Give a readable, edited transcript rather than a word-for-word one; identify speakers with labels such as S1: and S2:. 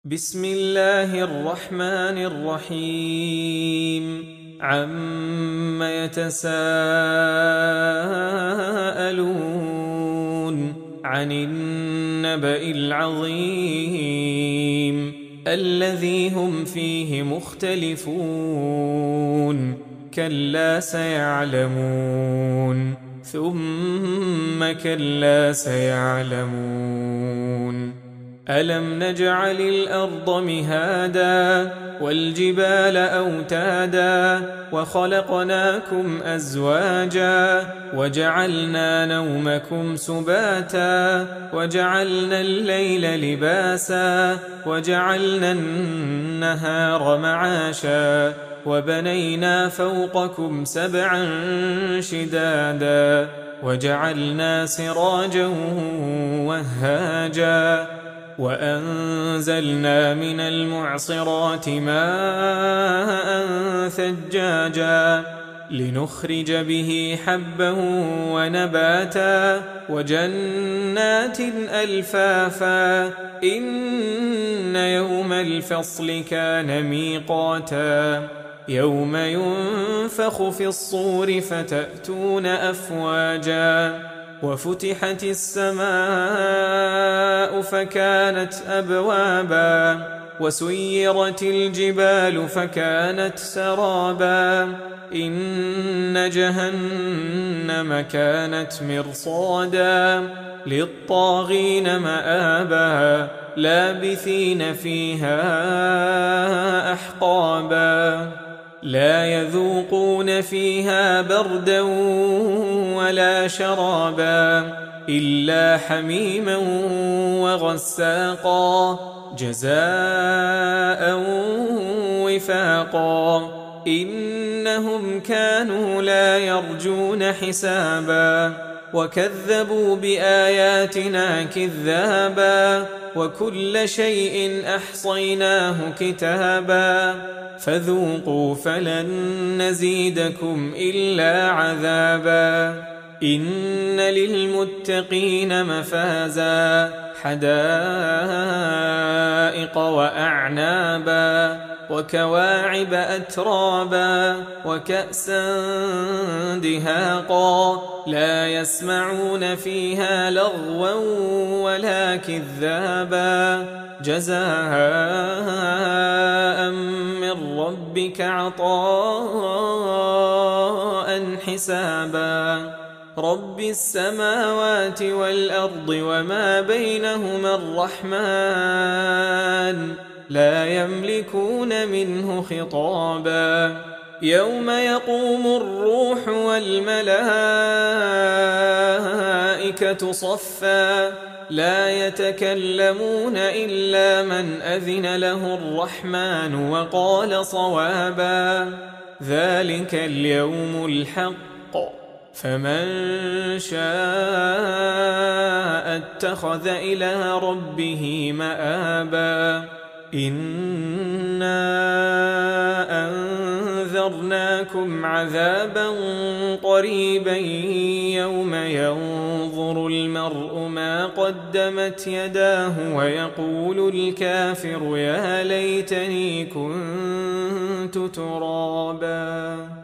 S1: بسم الله الرحمن الرحيم عم يتساءلون عن النبأ العظيم الذي هم فيه مختلفون كلا سيعلمون ثم كلا سيعلمون ألم نجعل الأرض مهادا والجبال أوتادا وخلقناكم أزواجا وجعلنا نومكم سباتا وجعلنا الليل لباسا وجعلنا النهار معاشا وبنينا فوقكم سبعا شدادا وجعلنا سراجا وهاجا وأنزلنا من المعصرات ماء ثجاجا لنخرج به حبا ونباتا وجنات ألفافا إن يوم الفصل كان ميقاتا يوم ينفخ في الصور فتأتون أفواجا وفتحت السماء فكانت أبوابا وسيرت الجبال فكانت سرابا إن جهنم كانت مرصادا للطاغين مآبا لابثين فيها أحقابا لا يذوقون فيها بردا ولا شرابا إلا حميما وغساقا جزاء وفاقا إنهم كانوا لا يرجون حسابا وكذبوا بآياتنا كذابا وكل شيء أحصيناه كتابا فذوقوا فلن نزيدكم إلا عذابا إن للمتقين مفازا حدائق وأعنابا وكواعب أترابا وكأسا دهاقا لا يسمعون فيها لغوا ولا كذابا جزاء من ربك عطاء حسابا رب السماوات والأرض وما بينهما الرحمن لا يملكون منه خطابا يوم يقوم الروح والملائكة صفا لا يتكلمون إلا من أذن له الرحمن وقال صوابا ذلك اليوم الحق فمن شاء اتخذ إلى ربه مآبا إنا أنذرناكم عذابا قريبا يوم ينظر المرء ما قدمت يداه ويقول الكافر يا ليتني كنت ترابا.